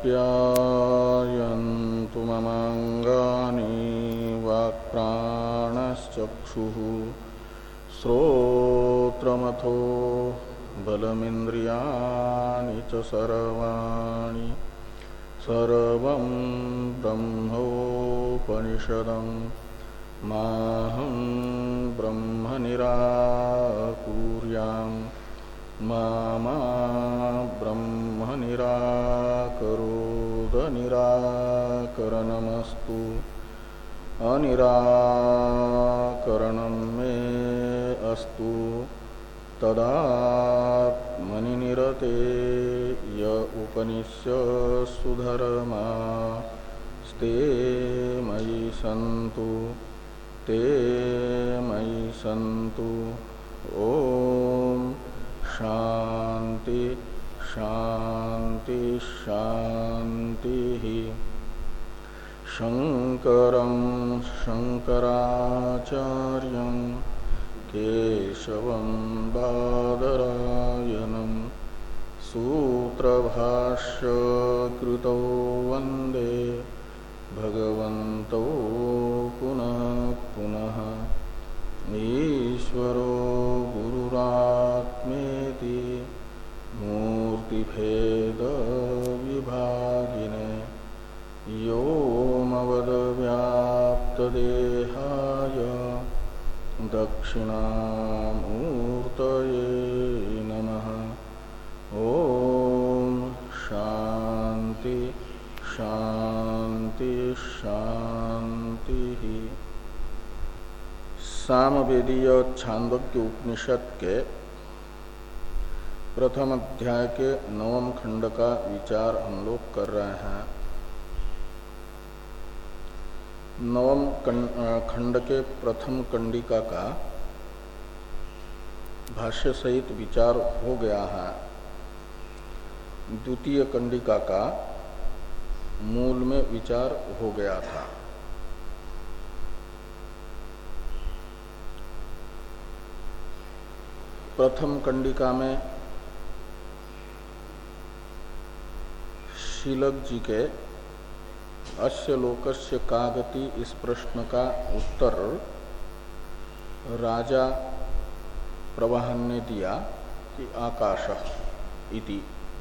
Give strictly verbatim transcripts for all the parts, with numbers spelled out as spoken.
आप्यायन्तु ममाङ्गानि वाक्प्राणश्चक्षुः श्रोत्रमथो बलमिन्द्रियाणि च सर्वाणि सर्वं ब्रह्मोपनिषदं माहं ब्रह्म निराकुर्याम् मा मा ब्रह्म निराकरोद निराकरणमस्तु अनिराकरणं मे अस्तु तदात्मनि निरते य उपनिषत्सु धर्मा स्ते मयि सन्तु ते मयि सन्तु। ओम शांति शांति शांति। शंकरं शंकराचार्यं केशवं बादरायणं सूत्रभाष्य कृतौ वंदे भगवन्तौ पुनः पुनः। ईश्वरो गुरुरात्मेति मूर्तिभेद विभागिने व्योमवद्व्याप्तदेहाय दक्षिणामूर्तये नमः। ओम शांति शांति शांति। सामवेदीय छांदोग्य उपनिषद के प्रथम अध्याय के नवम खंड का विचार हम लोग कर रहे हैं। नवम खंड के प्रथम कंडिका का भाष्य सहित विचार हो गया है। द्वितीय कंडिका का मूल में विचार हो गया था। प्रथम कंडिका में शीलक जी के अस्य लोकस्य का गति इस प्रश्न का उत्तर राजा प्रवाहन ने दिया कि आकाश इति।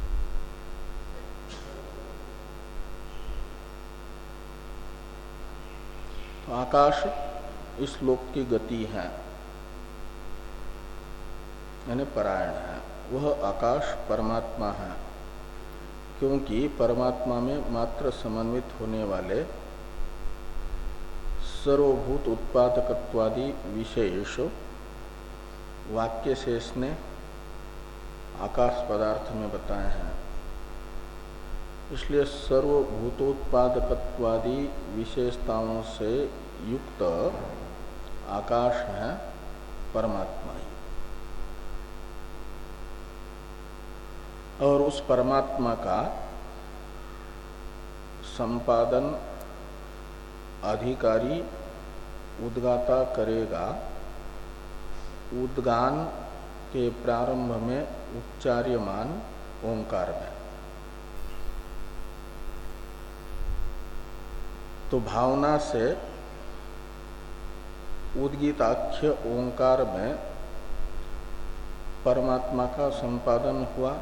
तो आकाश इस लोक की गति है यानी परायण है। वह आकाश परमात्मा है, क्योंकि परमात्मा में मात्र समन्वित होने वाले सर्वभूत उत्पादकत्वादि विशेष वाक्य शेष ने आकाश पदार्थ में बताए हैं। इसलिए सर्वभूतोत्पादकत्वादि विशेषताओं से युक्त आकाश है परमात्मा ही। और उस परमात्मा का संपादन अधिकारी उद्गाता करेगा उद्गान के प्रारंभ में उच्चार्यमान ओंकार में। तो भावना से उद्गीताख्य ओंकार में परमात्मा का संपादन हुआ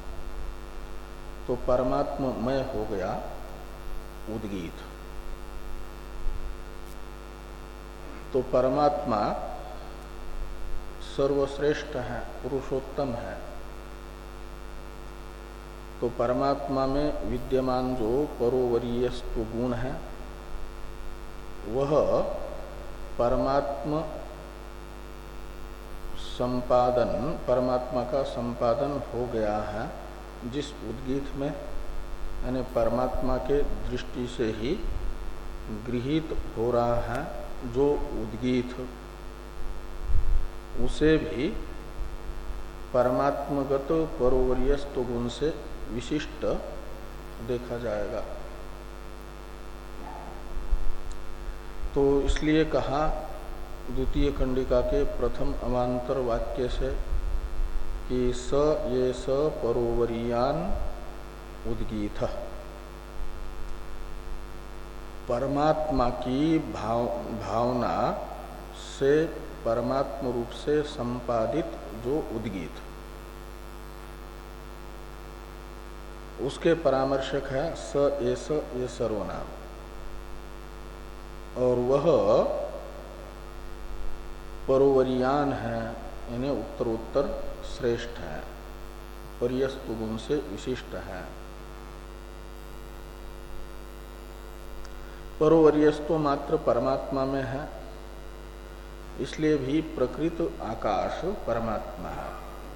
तो परमात्ममय हो गया उद्गीत। तो परमात्मा सर्वश्रेष्ठ है, पुरुषोत्तम है। तो परमात्मा में विद्यमान जो परोवरीयस्व गुण है वह परमात्म संपादन परमात्मा का संपादन हो गया है जिस उद्गीत में, यानी परमात्मा के दृष्टि से ही गृहीत हो रहा है जो उद्गीत, उसे भी परमात्मगत परोवरीयस्व गुण से विशिष्ट देखा जाएगा। तो इसलिए कहा द्वितीय कंडिका के प्रथम अवान्तर वाक्य से कि स ये स परोवरीयान उद्गीत, परमात्मा की भाव भावना से परमात्म रूप से संपादित जो उद्गीत, उसके परामर्शक है स एस ये सर्वनाम, और वह परोवरियान है, यानी उत्तरोत्तर श्रेष्ठ है, परियस्तु गुण से विशिष्ट है। परोवरियस्तु मात्र परमात्मा में है, इसलिए भी प्रकृत आकाश परमात्मा है,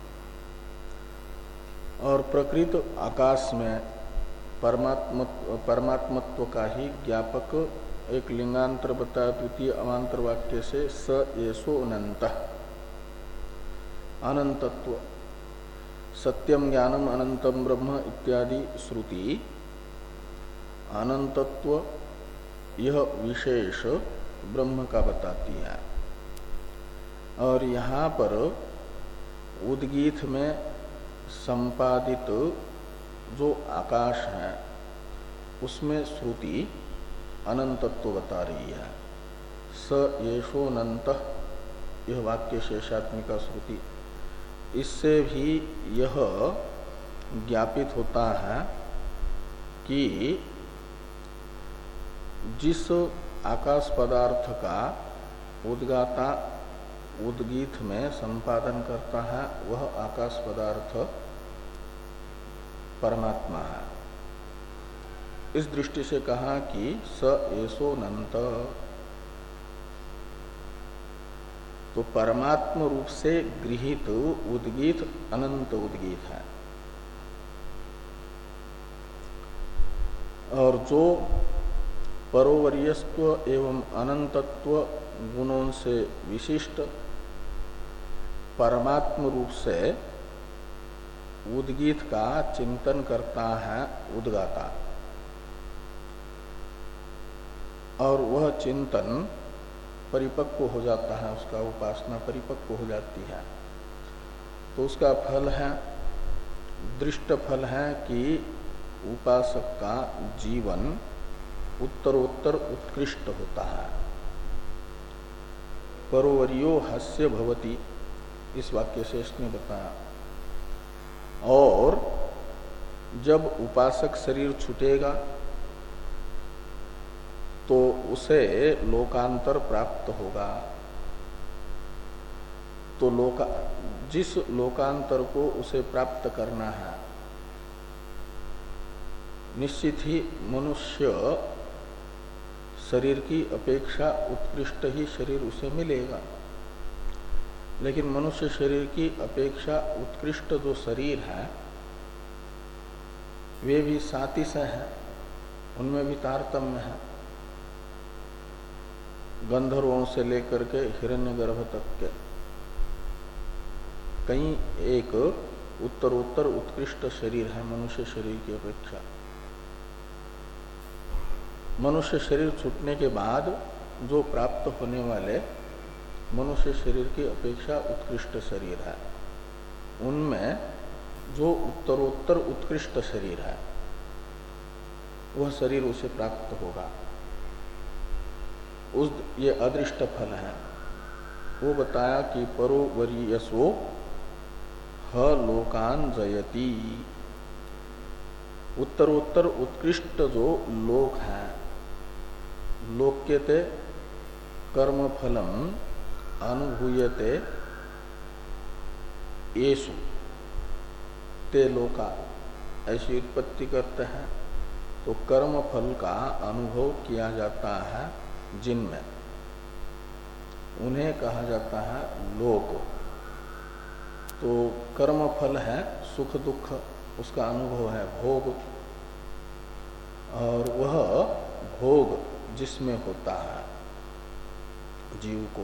और प्रकृत आकाश में परमात्म परमात्मत्व का ही ज्ञापक एक लिंगांतर बता द्वितीय अवांतर वाक्य से स एसो अनंत, अनंतत्व, सत्यम ज्ञानम अनंतम ब्रह्म इत्यादि श्रुति अनंतत्व यह विशेष ब्रह्म का बताती है। और यहाँ पर उद्गीत में संपादित जो आकाश है उसमें श्रुति अनंतत्व बता रही है। स येषो अनंत, यह वाक्य शेषात्मिका श्रुति, इससे भी यह ज्ञापित होता है कि जिस आकाश पदार्थ का उद्गाता उद्गीत में संपादन करता है वह आकाश पदार्थ परमात्मा है। इस दृष्टि से कहा कि स एसो अनंत, तो परमात्म रूप से गृहीत उद्गीत अनंत उद्गीत है, और जो परोवरियस्त्व एवं अनंतत्व गुणों से विशिष्ट परमात्म रूप से उद्गीत का चिंतन करता है उद्गाता, और वह चिंतन परिपक्व हो जाता है, उसका उपासना परिपक्व हो जाती है, तो उसका फल है, दृष्ट फल है कि उपासक का जीवन उत्तरोत्तर उत्कृष्ट होता है। परोवरियो हास्य भवति, इस वाक्य से इसने बताया। और जब उपासक शरीर छूटेगा तो उसे लोकांतर प्राप्त होगा, तो लोका जिस लोकांतर को उसे प्राप्त करना है, निश्चित ही मनुष्य शरीर की अपेक्षा उत्कृष्ट ही शरीर उसे मिलेगा, लेकिन मनुष्य शरीर की अपेक्षा उत्कृष्ट जो शरीर है वे भी सातिश हैं, उनमें भी तारतम्य है। गंधर्वों से लेकर के हिरण्यगर्भ तक के कहीं एक उत्तरोत्तर उत्कृष्ट शरीर है मनुष्य शरीर की अपेक्षा। मनुष्य शरीर छूटने के बाद जो प्राप्त होने वाले मनुष्य शरीर की अपेक्षा उत्कृष्ट शरीर है, उनमें जो उत्तरोत्तर उत्कृष्ट शरीर है वह शरीर उसे प्राप्त होगा। उस ये अदृष्ट फल है। वो बताया कि परोवरीयसो ह लोकान जयति, उत्तरोत्तर उत्कृष्ट जो लोक है, लोक्यते कर्म फलम अनुभूयते येषु ते लोका, ऐसी उत्पत्ति करते हैं। तो कर्म फल का अनुभव किया जाता है जिनमें, उन्हें कहा जाता है लोक। तो कर्म फल है सुख दुख, उसका अनुभव है भोग, और वह भोग जिसमें होता है जीव को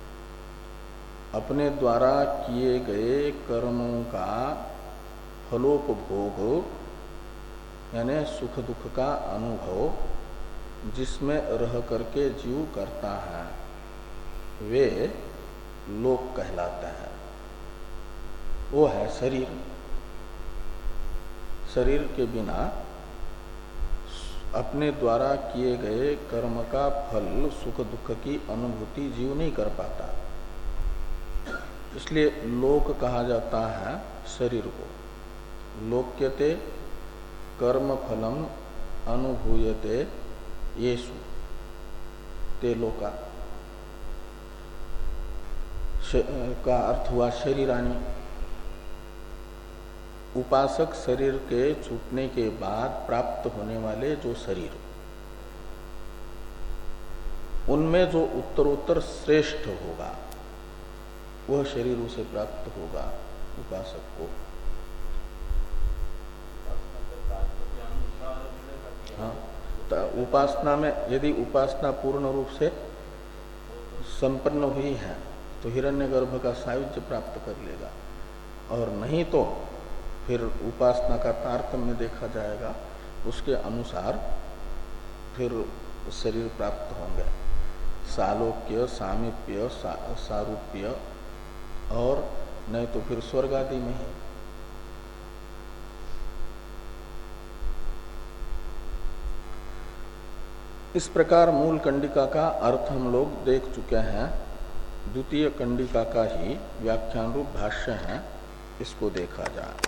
अपने द्वारा किए गए कर्मों का फलोपभोग यानी सुख दुख का अनुभव जिसमें रह करके जीव करता है वे लोक कहलाते हैं। वो है शरीर। शरीर के बिना अपने द्वारा किए गए कर्म का फल सुख दुख की अनुभूति जीव नहीं कर पाता, इसलिए लोक कहा जाता है शरीर को। लोक्यते कर्म फलम अनुभूयते येषु ते लोका का अर्थ हुआ शरीरानी। उपासक शरीर के छूटने के बाद प्राप्त होने वाले जो शरीर, उनमें जो उत्तरोत्तर श्रेष्ठ होगा वह शरीर उसे प्राप्त होगा उपासक को। हाँ, तो उपासना में यदि उपासना पूर्ण रूप से संपन्न हुई है तो हिरण्यगर्भ का सायुज्य प्राप्त कर लेगा, और नहीं तो फिर उपासना का तारतम्य देखा जाएगा, उसके अनुसार फिर शरीर प्राप्त होंगे। सालोक्य, सामीप्य, सा, सारूप्य, और नहीं तो फिर स्वर्ग आदि में ही। इस प्रकार मूल कंडिका का अर्थ हम लोग देख चुके हैं। द्वितीय कंडिका का ही व्याख्यान रूप भाष्य है, इसको देखा जाए।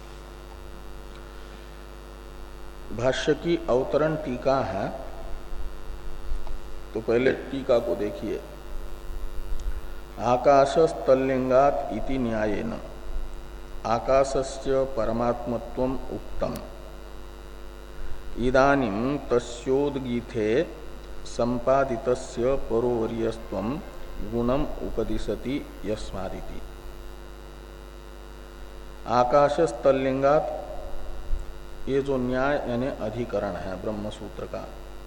भाष्य की अवतरण टीका है, तो पहले टीका को देखिए। आकाशस्तल्लिंगात इति न्यायेन आकाशस्य परमात्मत्वम् उक्तम् इदानीं तस्योद्गीथे संपादितस्य परोवर्यस्त्वं गुणम उपदिशति यस्मादिति। आकाशस्तल्लिंगात, ये जो न्याय यानी अधिकरण है ब्रह्म सूत्र का,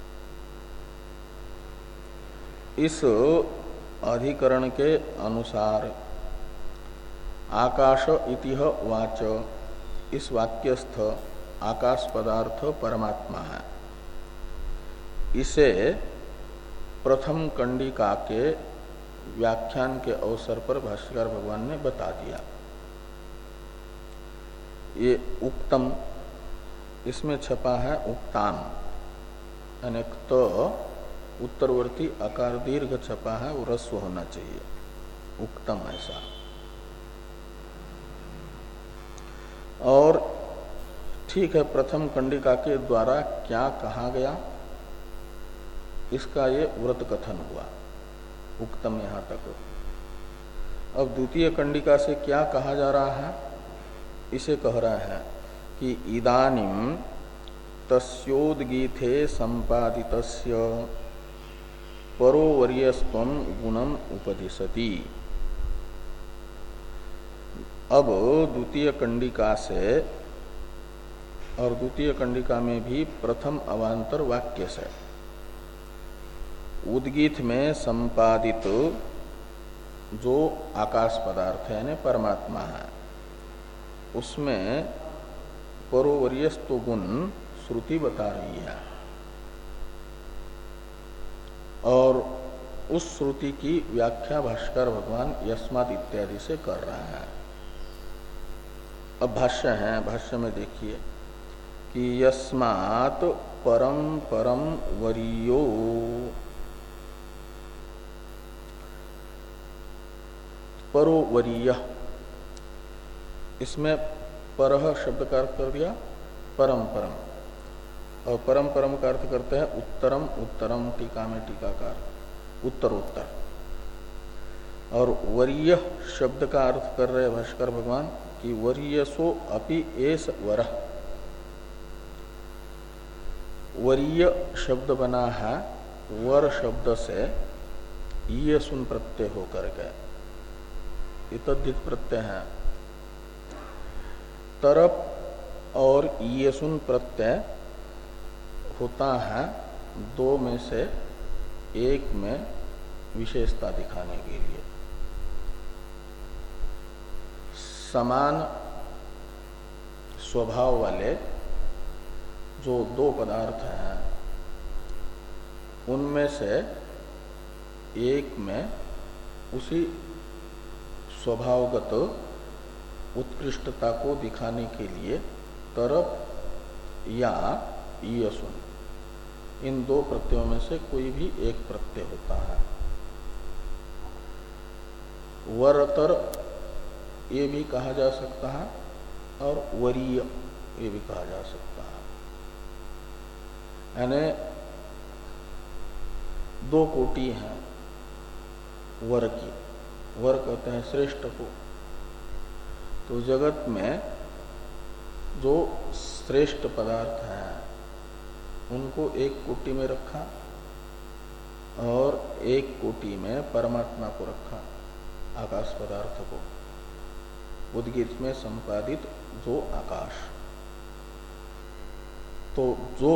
इस अधिकरण के अनुसार आकाश इतिह वाच, इस वाक्यस्थ आकाश पदार्थ परमात्मा है। इसे प्रथम कंडिका के व्याख्यान के अवसर पर भाष्यकार भगवान ने बता दिया। ये उक्तम, इसमें छपा है उक्ताम, यानी तो उत्तरवर्ती आकार दीर्घ छपा है, वो रस्व होना चाहिए, उक्तम ऐसा। और ठीक है, प्रथम कंडिका के द्वारा क्या कहा गया, इसका ये व्रत कथन हुआ, उक्तम यहां तक। अब द्वितीय कंडिका से क्या कहा जा रहा है, इसे कह रहा है कि इदानीं तस्योद्गीथे संपादितस्य परोवर्यस्त्वं गुणम उपदिशति। अब द्वितीय कंडिका से, और द्वितीय कंडिका में भी प्रथम अवांतर वाक्य से, उद्गीत में संपादित जो आकाश पदार्थ है यानी परमात्मा है, उसमें परोवर्यस्त्व गुण श्रुति बता रही है, और उस श्रुति की व्याख्या भाष्कर भगवान यस्मात् इत्यादि से कर रहा है। अब भाष्य है, भाष्य में देखिए कि यस्मात् परम परम वरीयो, परोवरीय, इसमें परह शब्द का अर्थ कर दिया परम परम, और परम परम का अर्थ करते हैं उत्तरम उत्तरम, टीका में टीकाकार उत्तरोत्तर। और वरीय शब्द का अर्थ कर रहे भाष्कर भगवान कि वरीयसो अपि एस वरः। वरीय शब्द बना है वर शब्द से ये सुन प्रत्यय होकर के, इतद्धित प्रत्यय है। तरप और ये सुन प्रत्यय होता है दो में से एक में विशेषता दिखाने के लिए। समान स्वभाव वाले जो दो पदार्थ हैं, उनमें से एक में उसी स्वभावगत उत्कृष्टता को दिखाने के लिए तरप या यशुन इन दो प्रत्ययों में से कोई भी एक प्रत्यय होता है। वरतर ये भी कहा जा सकता है और वरीय ये भी कहा जा सकता है। यानी दो कोटि हैं वर की। वर कहते हैं श्रेष्ठ को। तो जगत में जो श्रेष्ठ पदार्थ हैं उनको एक कोटि में रखा और एक कोटि में परमात्मा को रखा, आकाश पदार्थ को, उद्गीत में संपादित जो आकाश। तो जो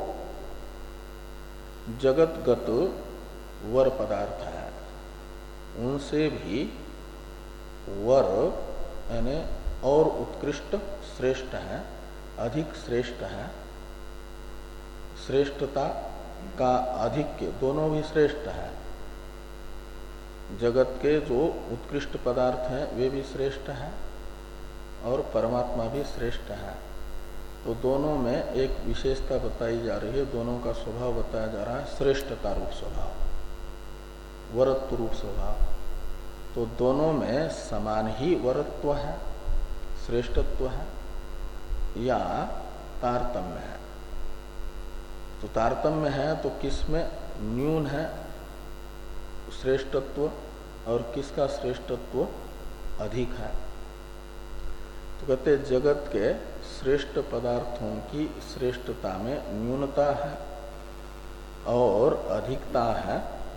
जगतगत वर पदार्थ है उनसे भी वर यानी और उत्कृष्ट श्रेष्ठ है, अधिक श्रेष्ठ है। श्रेष्ठता का अधिक्य दोनों भी श्रेष्ठ है। जगत के जो उत्कृष्ट पदार्थ हैं वे भी श्रेष्ठ हैं और परमात्मा भी श्रेष्ठ है। तो दोनों में एक विशेषता बताई जा रही है, दोनों का स्वभाव बताया जा रहा है, श्रेष्ठता रूप स्वभाव, वरत्व रूप स्वभाव। तो दोनों में समान ही वरत्व है, श्रेष्ठत्व है या तारतम्य है। तो तारतम्य है तो किसमें न्यून है श्रेष्ठत्व और किसका श्रेष्ठत्व अधिक है। तो कहते जगत के श्रेष्ठ पदार्थों की श्रेष्ठता में न्यूनता है और अधिकता है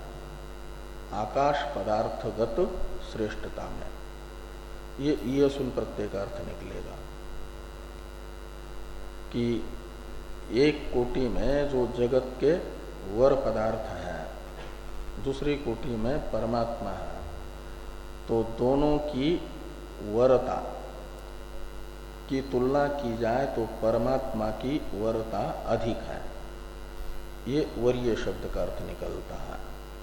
आकाश पदार्थगत श्रेष्ठता में। ये ये सुन प्रत्यय का अर्थ निकलेगा कि एक कोटि में जो जगत के वर पदार्थ हैं दूसरी कोटि में परमात्मा है, तो दोनों की वरता की तुलना की जाए तो परमात्मा की वरता अधिक है। ये वरीय शब्द का अर्थ निकलता है।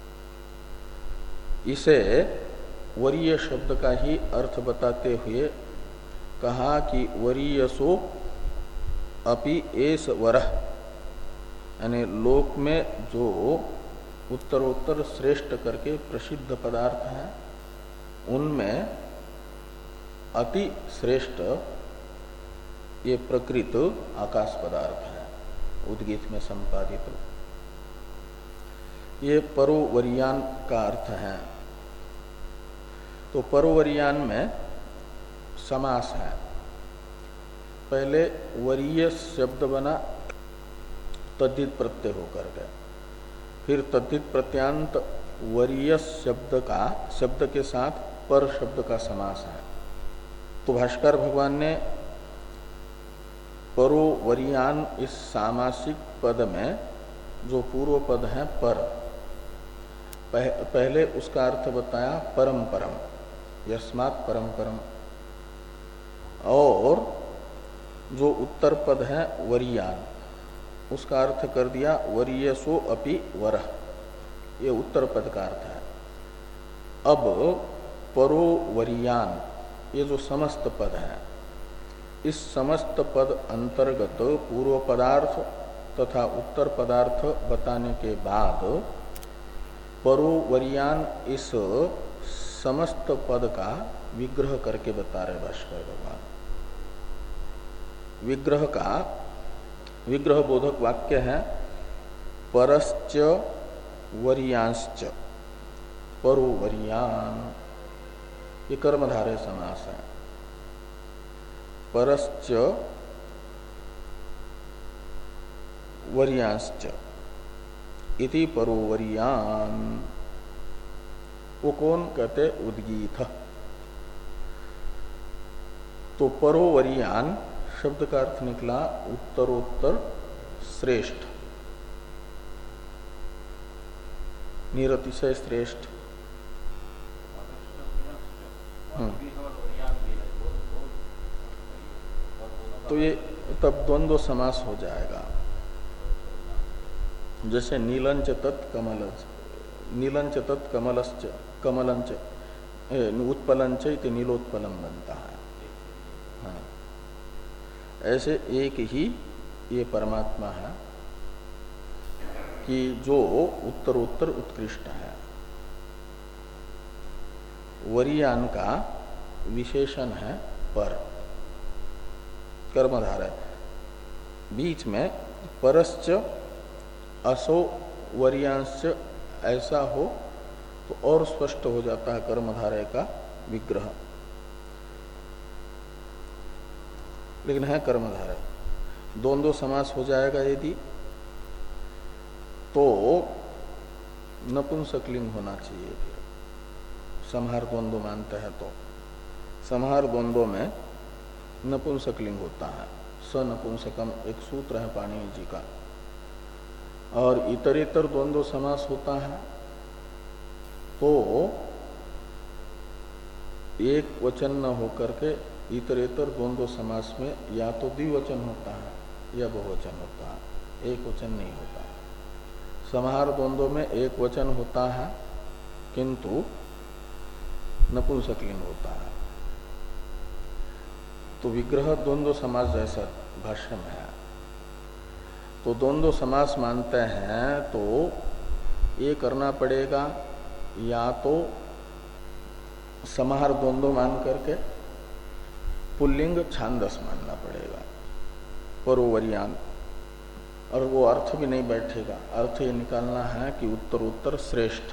इसे वरीय शब्द का ही अर्थ बताते हुए कहा कि वरीयसो अपि एस वरः, यानी लोक में जो उत्तरोत्तर श्रेष्ठ करके प्रसिद्ध पदार्थ हैं उनमें अति श्रेष्ठ ये प्रकृत आकाश पदार्थ है, उद्गीत में संपादित। ये परोवरियान का अर्थ है। तो परोवरियान में समास है। पहले वरीय शब्द बना तद्धित प्रत्यय होकर के, फिर तद्धित प्रत्यांत वरीय शब्द का शब्द के साथ पर शब्द का समास है। तो भाष्कर भगवान ने परोवरियान इस सामासिक पद में जो पूर्व पद है पर, पह, पहले उसका अर्थ बताया परम परम, यस्मात् परम परम, और जो उत्तर पद है वरियान उसका अर्थ कर दिया वरीयसो अपि वरः, ये उत्तर पद का अर्थ है। अब परोवरियान ये जो समस्त पद है, इस समस्त पद अंतर्गत पूर्व पदार्थ तथा उत्तर पदार्थ बताने के बाद परोवरियान इस समस्त पद का विग्रह करके बता रहे भाष्कर भगवान। विग्रह का विग्रह बोधक वाक्य है परश्च वरियांश्च परोवरियान, ये कर्मधारय समास है। परश्च वरियांश्च इति परोवरियान, वो कौन कहते उद्गीत। तो परोवरियान शब्द का अर्थ निकला उत्तरोत्तर श्रेष्ठ, निरतिशय श्रेष्ठ। तो ये तब द्वंद्व समास हो जाएगा। जैसे नीलंच तत् कमलच, नीलंच तत् कमलश्च, कमलंच उत्पलंच इति नीलोत्पलम बनता है। हाँ, ऐसे एक ही ये परमात्मा है कि जो उत्तरोत्तर उत्कृष्ट है। वरीयान का विशेषण है पर, कर्मधारय। बीच में परश्च असो वरीयांश्च ऐसा हो तो और स्पष्ट हो जाता है कर्मधारय का विग्रह, लेकिन है कर्मधारय। द्वंद्व समास हो जाएगा यदि, तो नपुंसकलिंग होना चाहिए। फिर संहार द्वंद्व मानते हैं तो संहार द्वंद्व में नपुंसकलिंग होता है। स नपुंसकम एक सूत्र है पाणिनि जी का। और इतरेतर द्वंद्व समास होता है तो एक वचन न होकर के इतरेतर द्वंद्व समास में या तो द्विवचन होता है या बहुवचन होता है, एक वचन नहीं होता। समाहार द्वंद्व में एक वचन होता है किंतु नपुंसकलिंग होता है। तो विग्रह द्वंद्व समास जैसा भाष्य में है। तो द्वंद्व समास मानते हैं तो ये करना पड़ेगा, या तो समाहार द्वंद्व मान करके पुल्लिंग छांदस मानना पड़ेगा, परोवरियान, और वो अर्थ भी नहीं बैठेगा। अर्थ ये निकालना है कि उत्तर उत्तर श्रेष्ठ।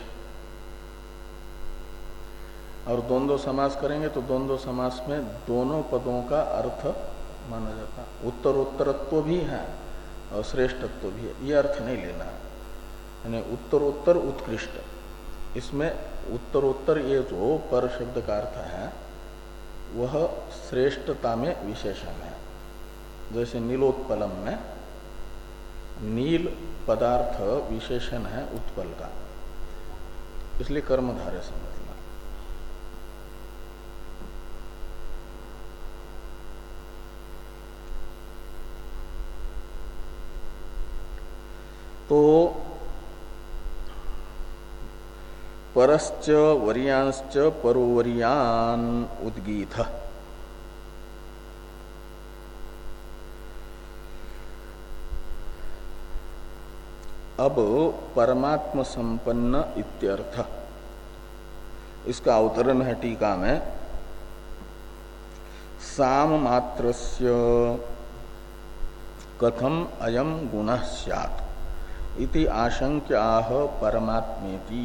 और द्वंद्व समास करेंगे तो द्वंद्व समास में दोनों पदों का अर्थ माना जाता है। उत्तरोत्तरत्व भी है और श्रेष्ठत्व भी है, ये अर्थ नहीं लेना। यानी उत्तरोत्तर उत्कृष्ट, इसमें उत्तरोत्तर ये जो पर शब्द का अर्थ है वह श्रेष्ठता में विशेषण है। जैसे नीलोत्पलम में नील पदार्थ विशेषण है उत्पल का, इसलिए कर्मधारय समझना। तो परश्च वरीयांश्च परोवरीयान उद्गीत, अब परमात्म संपन्न इत्यर्थ, इसका अवतरण है टीका में। साम मात्रस्य कथम अयम गुणः स्यात् इति आशंक्याह परमात्मेति।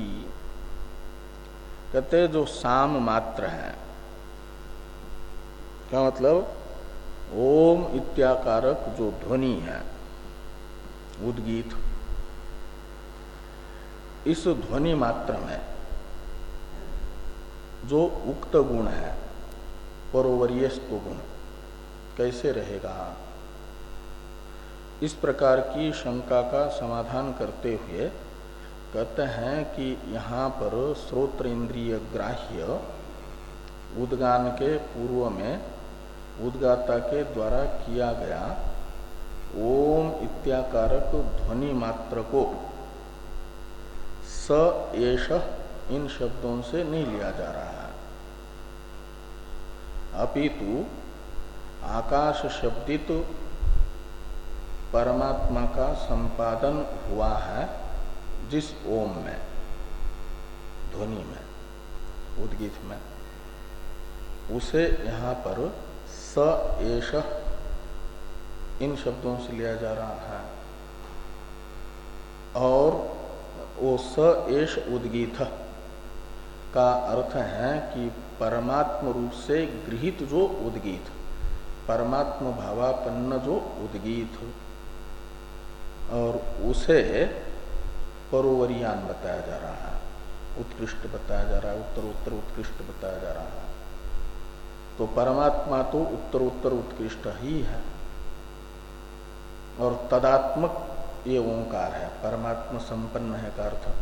कहते जो साम मात्र है, क्या मतलब? ओम इत्याकारक जो ध्वनि है उद्गीत, इस ध्वनि मात्र में जो उक्त गुण है परोवरीयस्त्व गुण कैसे रहेगा, इस प्रकार की शंका का समाधान करते हुए कहते हैं कि यहाँ पर श्रोत्र इंद्रिय ग्राह्य उद्गान के पूर्व में उद्गाता के द्वारा किया गया ओम इत्याकारक ध्वनि मात्र को स एष इन शब्दों से नहीं लिया जा रहा है, अपितु आकाश शब्दित परमात्मा का संपादन हुआ है जिस ओम में, ध्वनि में, उद्गीत में, उसे यहाँ पर स एष इन शब्दों से लिया जा रहा है। और वो स एष उद्गीत का अर्थ है कि परमात्म रूप से गृहीत जो उद्गीत, परमात्म भावापन्न जो उद्गीत, और उसे परोवरीयान बताया जा रहा है, उत्कृष्ट बताया जा रहा है, उत्तरोत्तर उत्कृष्ट बताया जा रहा है। तो परमात्मा तो उत्तरोत्तर उत्कृष्ट ही है, और तदात्मक ये ओंकार है, परमात्मा संपन्न है का अर्थ।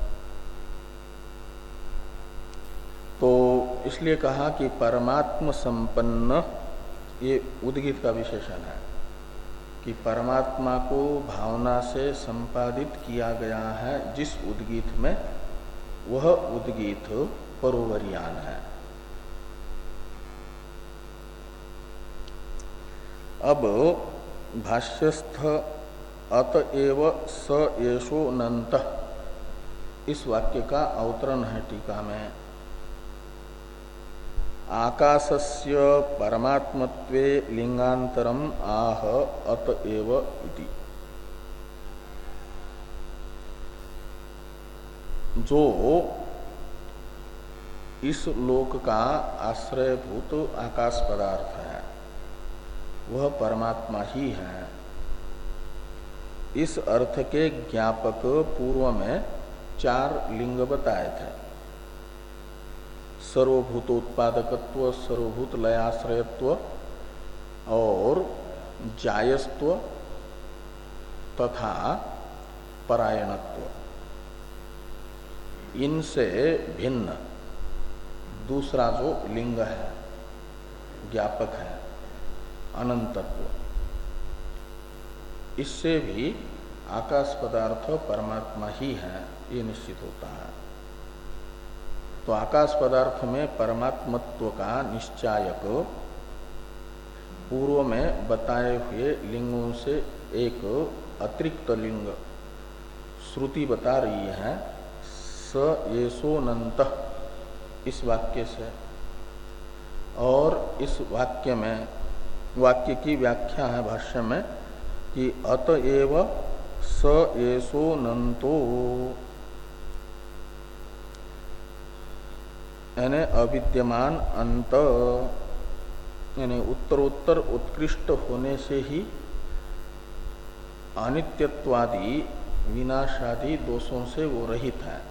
तो इसलिए कहा कि परमात्मा संपन्न ये उद्गीत का विशेषण है कि परमात्मा को भावना से संपादित किया गया है जिस उद्गीत में, वह उद्गीत परोवरीयान है। अब भाष्यस्थ अतएव स येषो नन्तः, इस वाक्य का अवतरण है टीका में। आकाशस्य परमात्मत्वे लिंगांतरम आह अतएव इति। जो इस लोक का आश्रयभूत आकाश पदार्थ है वह परमात्मा ही है। इस अर्थ के ज्ञापक पूर्व में चार लिंग बताए थे। सर्वभूत उत्पादकत्व, सर्वभूत लयाश्रयत्व और जायस्त्व तथा परायणत्व। इनसे भिन्न दूसरा जो लिंग है, ज्ञापक है, अनंतत्व, इससे भी आकाश पदार्थ परमात्मा ही है ये निश्चित होता है। तो आकाश पदार्थ में परमात्मत्व का निश्चायक पूर्व में बताए हुए लिंगों से एक अतिरिक्त लिंग श्रुति बता रही है, स येषोऽनन्तः, इस वाक्य से। और इस वाक्य में, वाक्य की व्याख्या है भाष्य में कि अतएव स येषोऽनन्तो, यानी अविद्यमान अंत, यानी उत्तरोत्तर उत्कृष्ट होने से ही अनित्यत्वादि विनाशादि दोषों से वो रहित है,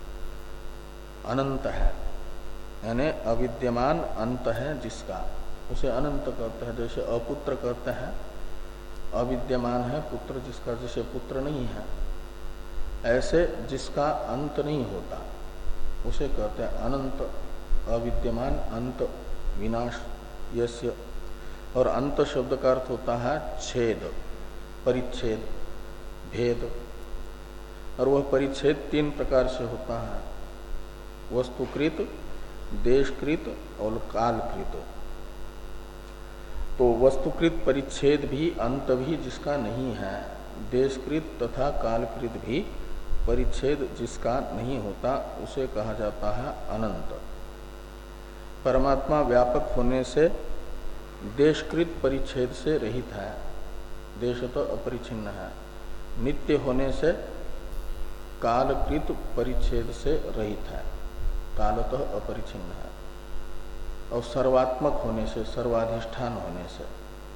अनंत है। यानी अविद्यमान अंत है जिसका, उसे अनंत कहते हैं। जैसे अपुत्र कहते हैं, अविद्यमान है पुत्र जिसका, जैसे पुत्र नहीं है, ऐसे जिसका अंत नहीं होता उसे कहते हैं अनंत, अविद्यमान अंत, विनाश यस्य। और अंत शब्द का अर्थ होता है छेद, परिच्छेद, भेद। और वह परिच्छेद तीन प्रकार से होता है, वस्तुकृत, देशकृत और कालकृत। तो वस्तुकृत परिच्छेद भी, अंत भी जिसका नहीं है, देशकृत तथा कालकृत भी परिच्छेद जिसका नहीं होता उसे कहा जाता है अनंत। परमात्मा व्यापक होने से देशकृत परिच्छेद से रहित है, देशतः अपरिछिन्न है। नित्य होने से कालकृत परिच्छेद से रहित है, कालतः अपरिछिन्न है। और सर्वात्मक होने से, सर्वाधिष्ठान होने से,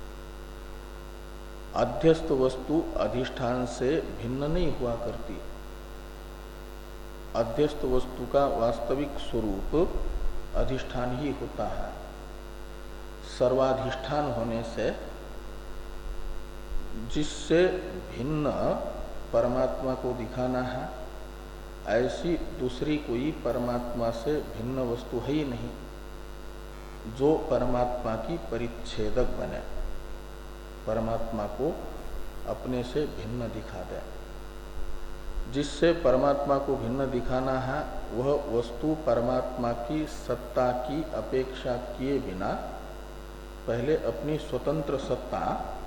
अध्यस्त वस्तु अधिष्ठान से भिन्न नहीं हुआ करती। अध्यस्त वस्तु का वास्तविक स्वरूप अधिष्ठान ही होता है। सर्वाधिष्ठान होने से जिससे भिन्न परमात्मा को दिखाना है, ऐसी दूसरी कोई परमात्मा से भिन्न वस्तु है ही नहीं जो परमात्मा की परिच्छेदक बने, परमात्मा को अपने से भिन्न दिखा दे। जिससे परमात्मा को भिन्न दिखाना है वह वस्तु परमात्मा की सत्ता की अपेक्षा किए बिना पहले अपनी स्वतंत्र सत्ता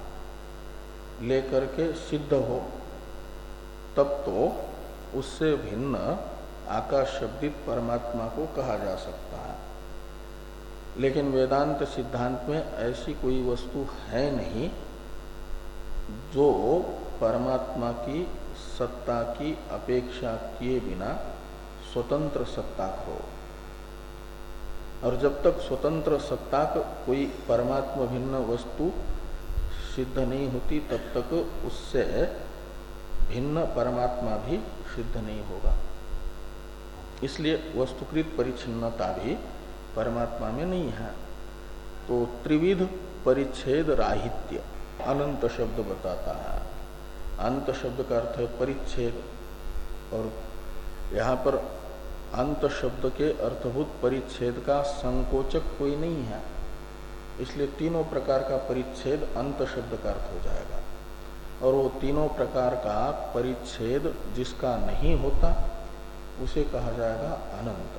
लेकर के सिद्ध हो, तब तो उससे भिन्न आकाश शब्दित परमात्मा को कहा जा सकता है। लेकिन वेदांत सिद्धांत में ऐसी कोई वस्तु है नहीं जो परमात्मा की सत्ता की अपेक्षा किए बिना स्वतंत्र सत्ताक हो। और जब तक स्वतंत्र सत्ताक कोई परमात्मा भिन्न वस्तु सिद्ध नहीं होती तब तक उससे भिन्न परमात्मा भी सिद्ध नहीं होगा। इसलिए वस्तुकृत परिच्छिन्नता भी परमात्मा में नहीं है। तो त्रिविध परिच्छेद राहित्य अनंत शब्द बताता है। अंत शब्द का अर्थ है परिच्छेद, और यहाँ पर अंत शब्द के अर्थभूत परिच्छेद का संकोचक कोई नहीं है, इसलिए तीनों प्रकार का परिच्छेद अंत शब्द का अर्थ हो जाएगा। और वो तीनों प्रकार का परिच्छेद जिसका नहीं होता उसे कहा जाएगा अनंत,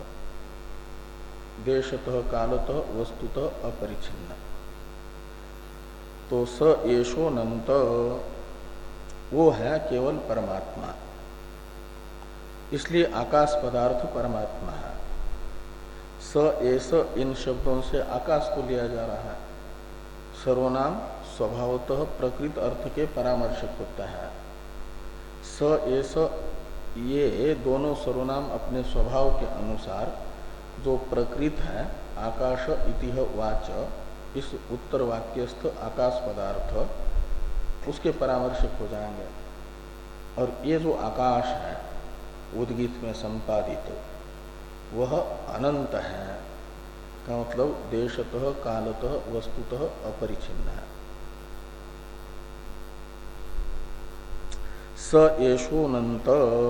देशतः कालतः वस्तुतः अपरिछिन्न। तो स येषोऽनन्त, वो है केवल परमात्मा। इसलिए आकाश पदार्थ परमात्मा है। स एस इन शब्दों से आकाश को लिया जा रहा है। सर्वनाम स्वभावतः प्रकृत अर्थ के परामर्शक होता है। स एस ये दोनों सर्वनाम अपने स्वभाव के अनुसार जो प्रकृत है आकाश इतिह वाच, इस उत्तर वाक्यस्थ आकाश पदार्थ उसके परामर्शक हो जाएंगे। और ये जो आकाश है उद्गीत में संपादित वह अनंत है का मतलब देशतः कालतः वस्तुतः अपरिच्छिन्न है। स एषोऽनंत,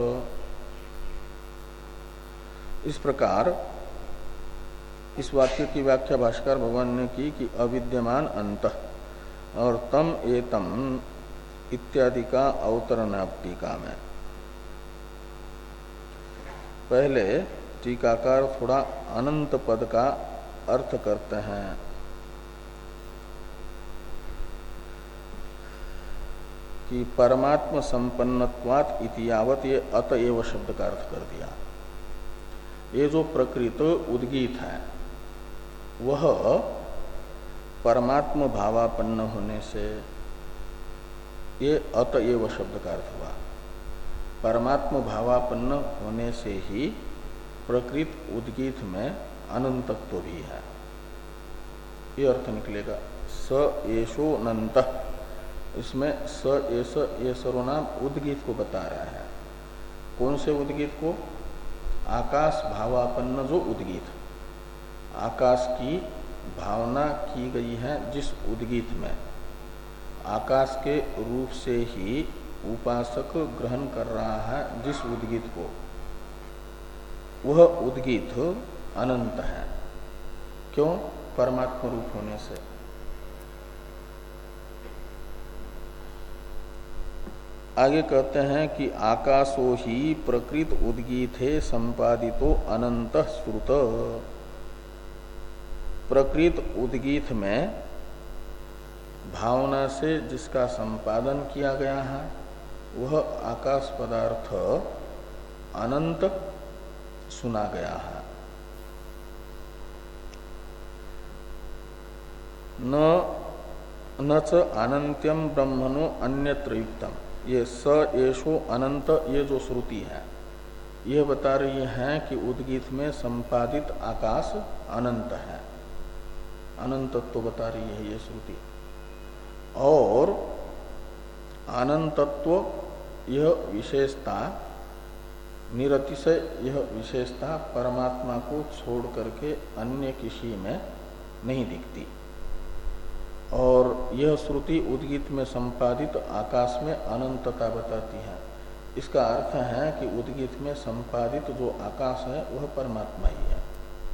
इस प्रकार इस वाक्य की व्याख्या भाष्कर भगवान ने की कि अविद्यमान अंत और तम एतम इत्यादि का अवतरणाप्तिका में। पहले टीकाकार थोड़ा अनंत पद का अर्थ करते हैं। कि परमात्म संपन्नत्वात् इति यावत, ये अतएव शब्द का अर्थ कर दिया। ये जो प्रकृत उद्गीत है वह परमात्म भावापन्न होने से, ये अतएव शब्द का अर्थ हुआ। परमात्म भावापन्न होने से ही प्रकृत उद्गीत में अनंतत्व भी है, ये अर्थ निकलेगा। स एषो अनंतः, इसमें स एस ये सर्वनाम उद्गीत को बता रहा है। कौन से उद्गीत को? आकाश भावापन्न जो उद्गीत, आकाश की भावना की गई है जिस उद्गीत में, आकाश के रूप से ही उपासक ग्रहण कर रहा है जिस उद्गीत को, वह उद्गीत अनंत है। क्यों? परमात्मा रूप होने से। आगे कहते हैं कि आकाशो ही प्रकृत उद्गीते संपादितो अनंत श्रुत। प्रकृत उद्गीत में भावना से जिसका संपादन किया गया है वह आकाश पदार्थ अनंत सुना गया है। न च अनंत्यम ब्रह्मणो अन्यत्र युक्तम, ये स एषो अनंत, ये जो श्रुति है यह बता रही है कि उद्गीत में संपादित आकाश अनंत है, अनंतत्व तो बता रही है ये श्रुति। और अनंतत्व यह विशेषता, निरतिशय यह विशेषता परमात्मा को छोड़ करके अन्य किसी में नहीं दिखती। और यह श्रुति उद्गीत में संपादित आकाश में अनंतता बताती है। इसका अर्थ है कि उद्गीत में संपादित जो आकाश है वह परमात्मा ही है।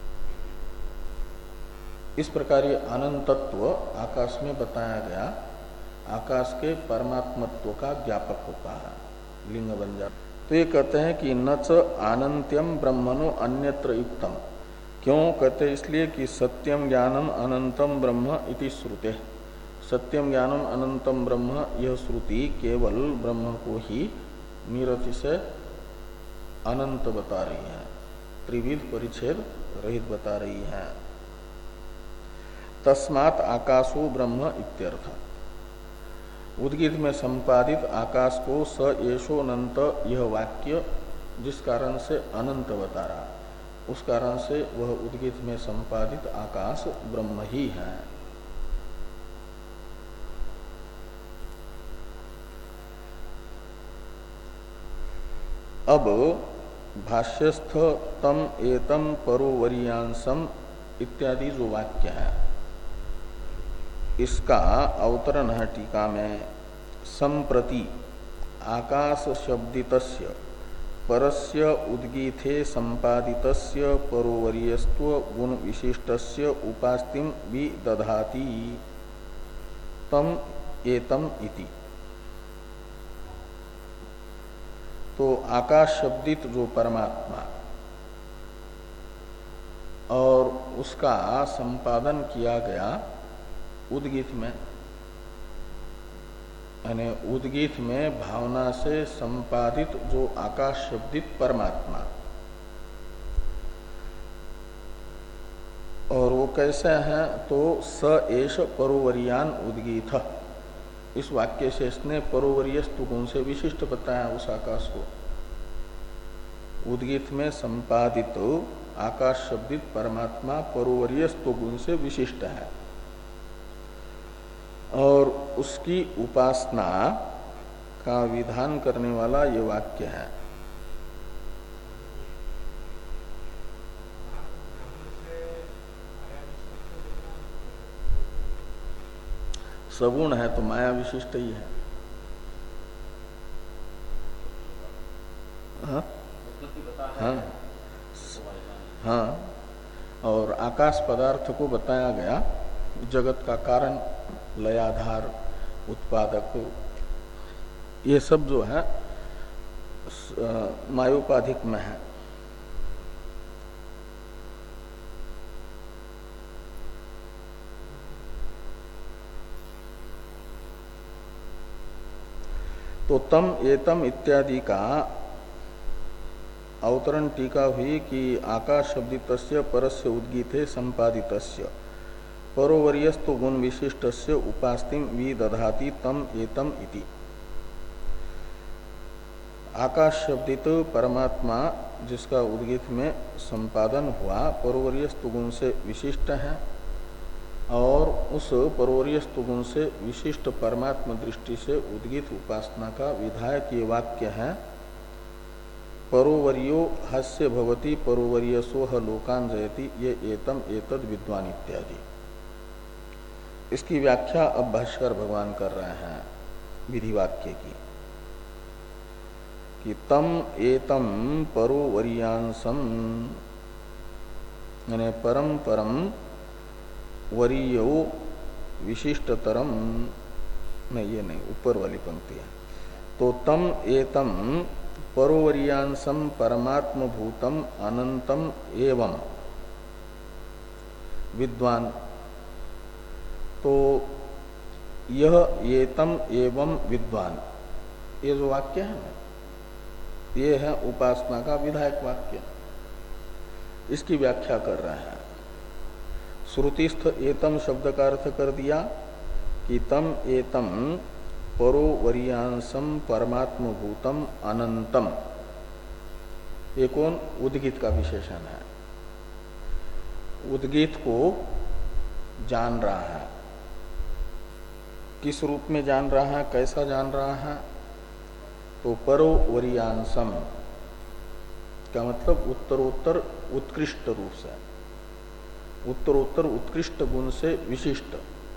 इस प्रकार ये अनंतत्व आकाश में बताया गया, आकाश के परमात्मत्व का ज्ञापक होता है, लिंग बन जाता। तो ये कहते हैं कि न च अनंत्यम ब्रह्मणो अन्यत्र युक्तम। क्यों कहते? इसलिए कि सत्यम ज्ञानम अनंतम ब्रह्म इति श्रुते। सत्यम ज्ञानम अनंतम ब्रह्म, यह श्रुति केवल ब्रह्म को ही निरतिशय अनंत बता रही है, त्रिविध परिच्छेद रहित बता रही है। तस्मात् आकाशो ब्रह्म इत्यर्थ। उद्गीत में संपादित आकाश को स एषो अनंत, यह वाक्य जिस कारण से अनंत बता रहा, उस कारण से वह उद्गीत में संपादित आकाश ब्रह्म ही है। अब भाष्यस्थ तम एतम परोवरियांसम इत्यादि जो वाक्य है इसका अवतरण है टीका में। संप्रति आकाश शब्दितस्य परस्य उद्गीथे संपादितस्य परोवर्यस्त्व गुण विशिष्टस्य उपास्तिम विदधाति तम एतम इति। तो आकाश शब्दित जो परमात्मा और उसका संपादन किया गया उद्गीत में, यानी उद्गीत में भावना से संपादित जो आकाश शब्दित परमात्मा, और वो कैसे है, तो स एष परोवरियान उद्गीत, इस वाक्य से इसने परोवरीयस्तु गुण से विशिष्ट बताया उस आकाश को। उद्गीत में संपादित आकाश शब्दित परमात्मा परोवरीयस्तु गुण से विशिष्ट है, और उसकी उपासना का विधान करने वाला ये वाक्य है। सगुण है तो माया विशिष्ट ही है। हाँ हाँ हाँ, और आकाश पदार्थ को बताया गया जगत का कारण, लयाधार, उत्पादक, ये सब जो है मायोपाधिक में है। तो तम एतम इत्यादि का अवतरण टीका हुई कि आकाश शब्दितस्य परस्य उद्गीते संपादितस्य परोवर्यस्तु गुण विशिष्टस्य उपास्तिम विदधाति तम एतम इति। आकाश शब्दित परमात्मा जिसका उद्गीत में संपादन हुआ परोवर्यस्तु गुण से विशिष्ट है, और उस परोवर्यस्तु गुण से विशिष्ट परमात्मा दृष्टि से उद्गीत उपासना का विधायक ये वाक्य है, परोवर्यो हस्य भवति परोवर्यसोह लोकान जयति ये एतम एतद विद्वान इत्यादि। इसकी व्याख्या अब भाष्कर भगवान कर रहे हैं विधि वाक्य की, कि तम एतम परोवर्यांसम, यानी परम परम वरीयो विशिष्टतरम, नहीं ये नहीं, ऊपर वाली पंक्ति है। तो तम एतम परोवर्यांसम परमात्म भूतम अनंतम एवं विद्वान, तो यह एतम एवं विद्वान, ये जो वाक्य है ना, ये है उपासना का विधायक वाक्य। इसकी व्याख्या कर रहे हैं। श्रुतिस्थ एतम शब्द का अर्थ कर दिया कि तम एतम परोवर्यांसम परमात्म भूतम अनंतम, ये कौन? उद्गीत का विशेषण है। उद्गीत को जान रहा है, किस रूप में जान रहा है, कैसा जान रहा है? तो परोवर्यांसम का मतलब उत्तरोत्तर उत्कृष्ट रूप से, उत्तरोत्तर उत्कृष्ट गुण से विशिष्ट,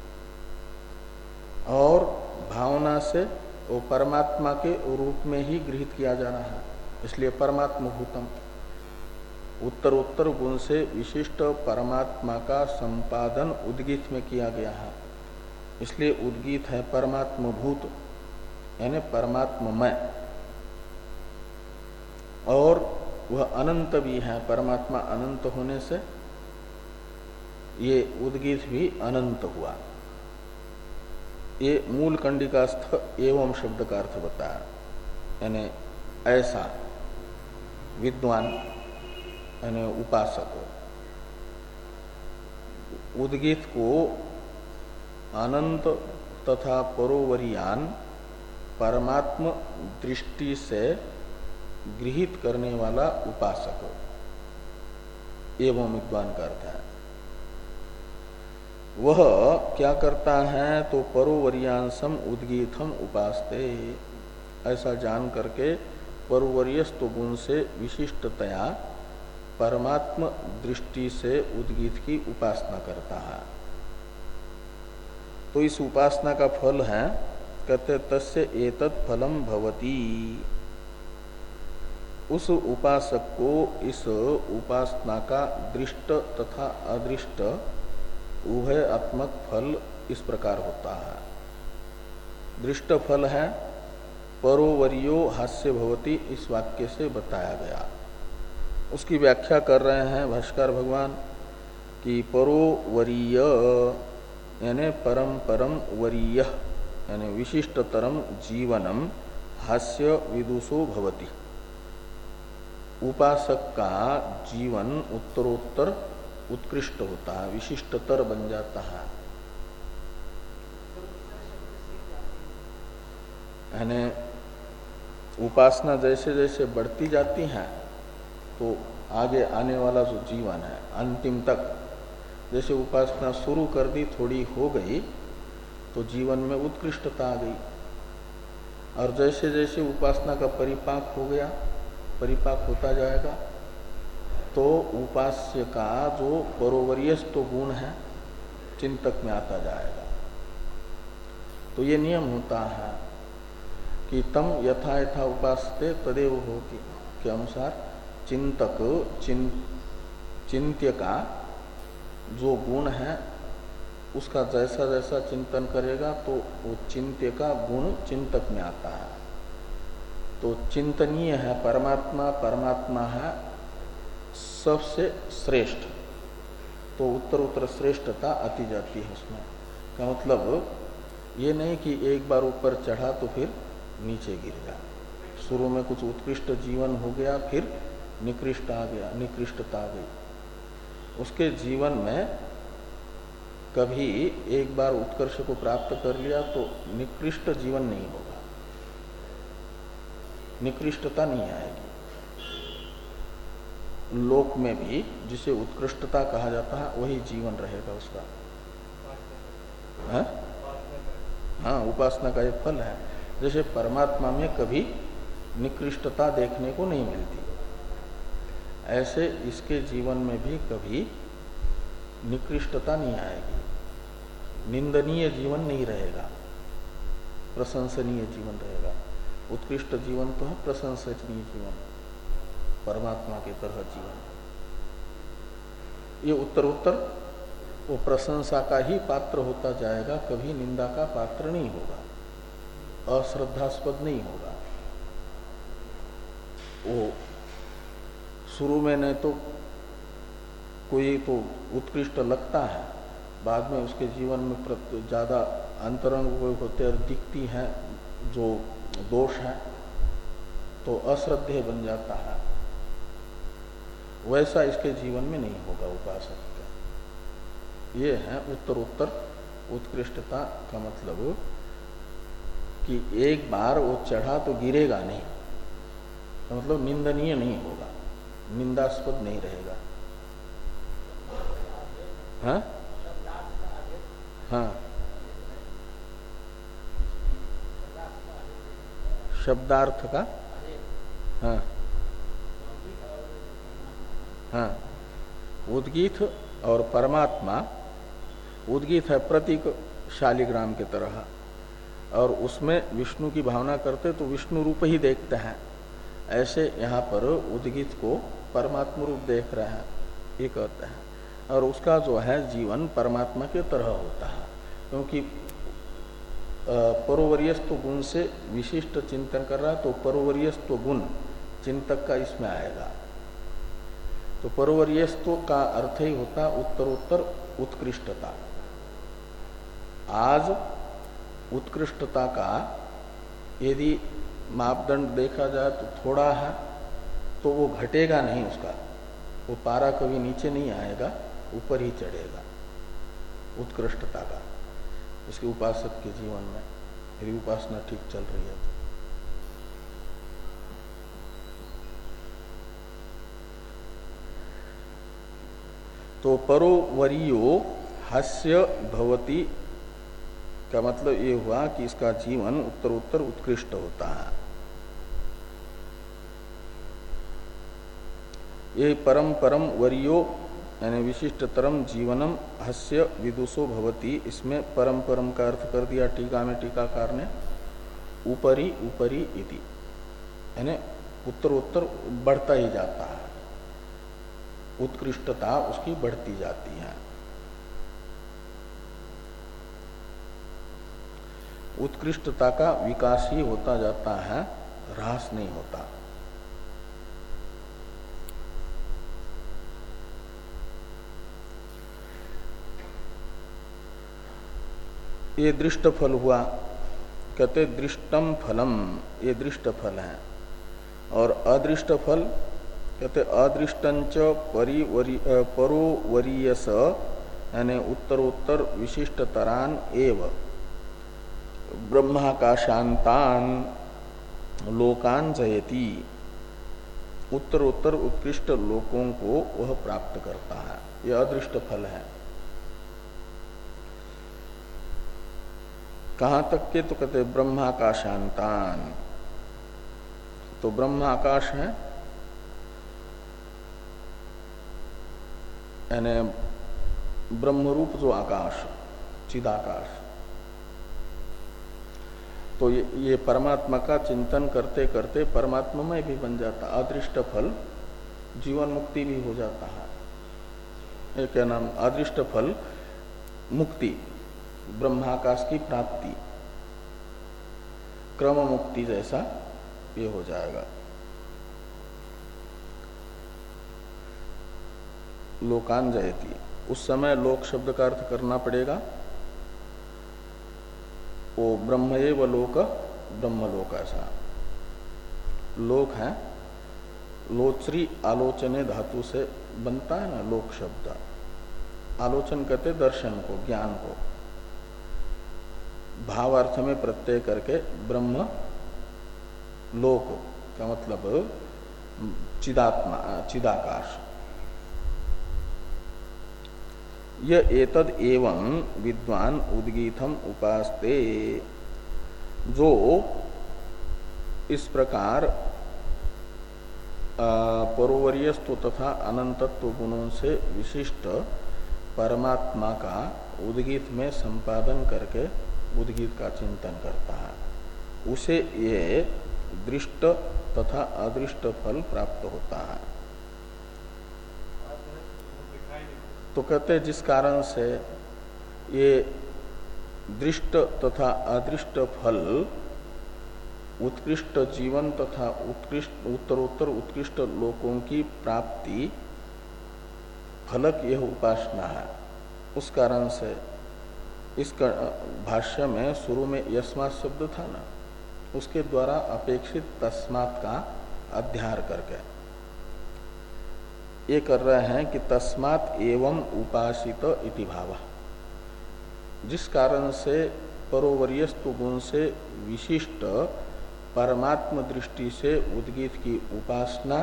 और भावना से वो परमात्मा के रूप में ही गृहीत किया जा रहा है, इसलिए परमात्म भूतम, उत्तरोत्तर गुण से विशिष्ट परमात्मा का संपादन उद्गीत में किया गया है, इसलिए उद्गीत है परमात्म भूत, यानी परमात्ममय, और वह अनंत भी है। परमात्मा अनंत होने से ये उद्गीत भी अनंत हुआ। ये मूल कंडिकास्थ एवं शब्द का अर्थ बताया, यानी ऐसा विद्वान यानी उपासक उद्गीत को अनंत तथा परोवरियान परमात्म दृष्टि से गृहीत करने वाला उपासक एवं विद्वान का अर्थ है। वह क्या करता है? तो परोवर्यांसम उद्गीतम उपासते, ऐसा जान करके परोवर्यस्तु गुण से विशिष्टतया परमात्म दृष्टि से उद्गीत की उपासना करता है। तो इस उपासना का फल है, कहते तस्य एतत् फलम भवति, उस उपासक को इस उपासना का दृष्ट तथा अदृष्ट उभयात्मक फल इस प्रकार होता है। दृष्ट फल है परोवर्यो हास्य भवति, इस वाक्य से बताया गया। उसकी व्याख्या कर रहे हैं भाष्कर भगवान कि परोवरीय यानी परम परम वरीय यानी विशिष्टतरम जीवनम हास्य विदुषो भवति। उपासक का जीवन उत्तरोत्तर उत्कृष्ट होता है, विशिष्टतर बन जाता है। यानी उपासना जैसे जैसे बढ़ती जाती है तो आगे आने वाला जो जीवन है अंतिम तक, जैसे उपासना शुरू कर दी, थोड़ी हो गई तो जीवन में उत्कृष्टता आ गई। और जैसे जैसे उपासना का परिपाक हो गया, परिपाक होता जाएगा तो उपास्य का जो परोवर्यस्त गुण है चिंतक में आता जाएगा। तो ये नियम होता है कि तम यथा यथा उपासते तदेव होति के अनुसार चिंतक चिं, चिंत्य का जो गुण है उसका जैसा जैसा चिंतन करेगा तो वो चिंत्य का गुण चिंतक में आता है। तो चिंतनीय है परमात्मा, परमात्मा है सबसे श्रेष्ठ, तो उत्तर उत्तर श्रेष्ठता आती जाती है उसमें। का मतलब ये नहीं कि एक बार ऊपर चढ़ा तो फिर नीचे गिर गया। शुरू में कुछ उत्कृष्ट जीवन हो गया, फिर निकृष्ट आ गया, निकृष्टता आ गई। उसके जीवन में कभी एक बार उत्कर्ष को प्राप्त कर लिया तो निकृष्ट जीवन नहीं होगा, निकृष्टता नहीं आएगी। लोक में भी जिसे उत्कृष्टता कहा जाता है वही जीवन रहेगा उसका। है? हाँ, उपासना का एक फल है। जैसे परमात्मा में कभी निकृष्टता देखने को नहीं मिलती, ऐसे इसके जीवन में भी कभी निकृष्टता नहीं आएगी, निंदनीय जीवन नहीं रहेगा, प्रशंसनीय जीवन रहेगा। उत्कृष्ट जीवन तो है प्रशंसनीय जीवन, परमात्मा के तरह जीवन। ये उत्तर उत्तर वो प्रशंसा का ही पात्र होता जाएगा, कभी निंदा का पात्र नहीं होगा, अश्रद्धास्पद नहीं होगा। वो शुरू में नहीं तो कोई तो उत्कृष्ट लगता है, बाद में उसके जीवन में ज्यादा अंतरंग होते और दिखती हैं जो दोष है तो अश्रद्धेय बन जाता है। वैसा इसके जीवन में नहीं होगा उपासक का। ये है उत्तर उत्तर उत्कृष्टता का मतलब कि एक बार वो चढ़ा तो गिरेगा नहीं, तो मतलब निंदनीय नहीं होगा, निंदास्पद नहीं रहेगा। हाँ हाँ, शब्दार्थ का हाँ हाँ, उद्गीत और परमात्मा, उद्गीत है प्रतीक शालिग्राम के तरह, और उसमें विष्णु की भावना करते तो विष्णु रूप ही देखते हैं। ऐसे यहाँ पर उद्गीत को परमात्मा रूप देख रहे हैं, ये कहते हैं। और उसका जो है जीवन परमात्मा के तरह होता है, क्योंकि परोवर्यस्व गुण से विशिष्ट चिंतन कर रहा है, तो परोवर्यस्व गुण चिंतक का इसमें आएगा। तो परोवर्यस्व का अर्थ ही होता उत्तरोत्तर उत्कृष्टता। आज उत्कृष्टता का यदि मापदंड देखा जाए तो थोड़ा है, तो वो घटेगा नहीं, उसका वो पारा कभी नीचे नहीं आएगा, ऊपर ही चढ़ेगा उत्कृष्टता का, इसके उपासक के जीवन में, यदि उपासना ठीक चल रही है तो। तो परोवरियो हास्य भवति का मतलब ये हुआ कि इसका जीवन उत्तर उत्तर उत्कृष्ट होता है। ये परम परम वरियो यानी विशिष्टतरम जीवनम हास्य विदुषो भवति, इसमें परम परम का अर्थ कर दिया टीका में टीकाकार ने, ऊपरी ऊपरी इति, यानी उत्तर उत्तर बढ़ता ही जाता है, उत्कृष्टता उसकी बढ़ती जाती है। उत्कृष्टता का विकास ही होता जाता है, ह्रास नहीं होता। ये दृष्ट फल हुआ कहते दृष्टम फलम, ये दृष्ट फल है। और अदृष्ट फल कहते अदृष्टंच परिवरी परोवरीयस यानी उत्तरोत्तर विशिष्टतरान एव ब्रह्माकाशांतान लोकान जयति, उत्तरोत्तर उत्कृष्ट लोकों को वह प्राप्त करता है। यह अदृष्ट फल है। कहाँ तक के? तो कहते ब्रह्माकाशांतान। तो ब्रह्माकाश है यानी ब्रह्मरूप जो आकाश, चिदाकाश। तो ये, ये परमात्मा का चिंतन करते करते परमात्मा में भी बन जाता। अदृष्ट फल जीवन मुक्ति भी हो जाता है। ये क्या नाम? अदृष्ट फल मुक्ति, ब्रह्माकाश की प्राप्ति, क्रम मुक्ति जैसा ये हो जाएगा। लोकान जयति, उस समय लोक शब्द का अर्थ करना पड़ेगा। वो ब्रह्म एव लोक, ब्रह्मलोक ऐसा लोक है। लोचरी आलोचने धातु से बनता है ना लोक शब्द। आलोचन कहते दर्शन को, ज्ञान को। भाव अर्थ में प्रत्यय करके ब्रह्म लोक का मतलब चिदात्मा, चिदाकाश। यह एतद एवं विद्वान उद्गीतम उपास्ते, जो इस प्रकार परोवरीयस्त्व तथा अनंतत्व गुणों से विशिष्ट परमात्मा का उद्गीत में संपादन करके उद्गीत का चिंतन करता है, उसे ये दृष्ट तथा अदृष्ट फल प्राप्त होता है। तो कहते जिस कारण से ये दृष्ट तथा अदृष्ट फल उत्कृष्ट जीवन तथा उत्कृष्ट उत्तरोत्तर उत्कृष्ट लोकों की प्राप्ति फलक यह उपासना है। उस कारण से इस भाष्य में शुरू में यस्मात् शब्द था ना, उसके द्वारा अपेक्षित तस्मात् का अध्यार करके ये कर रहे हैं कि तस्मात् एवं उपासित इति भावः, जिस कारण से परोवरीयस्त्व गुण से विशिष्ट परमात्म दृष्टि से उद्गीत की उपासना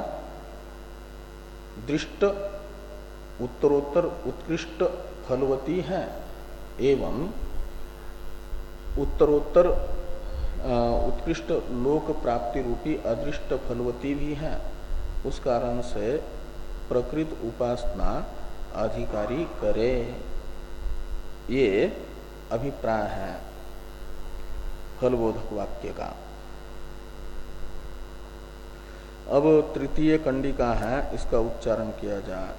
दृष्ट उत्तरोत्तर उत्कृष्ट फलवती है, एवं उत्तरोत्तर उत्कृष्ट लोक प्राप्ति रूपी अदृष्ट फलवती भी है। उस कारण से प्रकृत उपासना अधिकारी करे, ये अभिप्राय है फलबोधक वाक्य का। अब तृतीय कंडिका है, इसका उच्चारण किया जाए।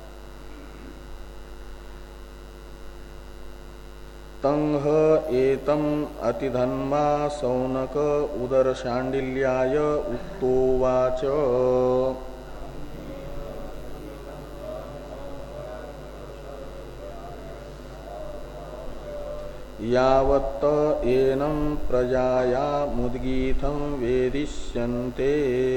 तंह एतम अतिधन्वा सौनक उदर शांडिल्याय उक्तोवाच यावत्त एनं प्रजाया मुद्गीतं वेदिष्यन्ते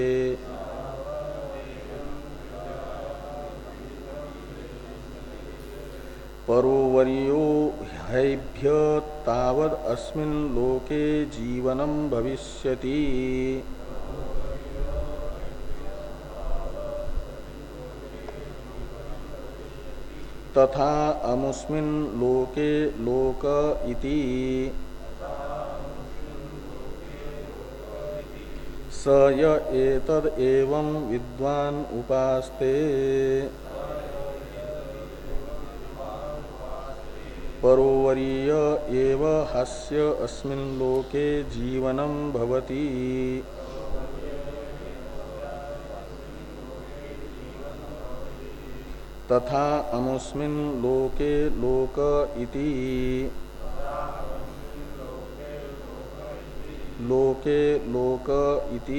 परोवर्यो हैभ्य तावद अस्मिन् लोके जीवनं भविष्यति। तथा अमुस्मिन् लोके लोक इति स य एतद एवं विद्वान् उपास्ते परोवरीय एव हस्य अस्मिन् लोके जीवनं भवति। तथा अमुस्मिन् लोके लोक इति लोके लोक इति।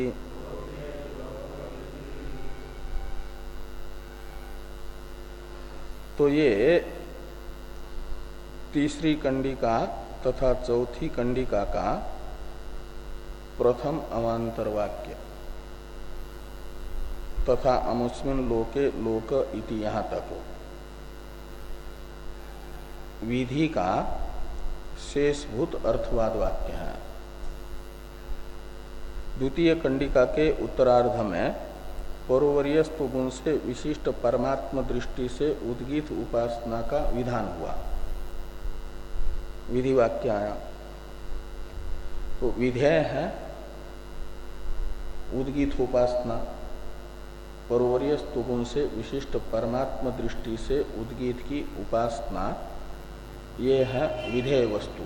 तो ये तीसरी कंडिका तथा चौथी कंडिका का प्रथम अवांतर वाक्य तथा अमुस्मिन लोके लोक इति यहाँ तक विधि का शेषभूत अर्थवाद वाक्य है। द्वितीय कंडिका के उत्तरार्ध में परोवर्यस्त गुण से विशिष्ट परमात्म दृष्टि से उद्गीत उपासना का विधान हुआ, विधि वाक्य आया। तो विधेय है उद्गीत उपासना, परोवर्यस्त गुण से विशिष्ट परमात्म दृष्टि से उद्गीत की उपासना, ये है विधेय वस्तु।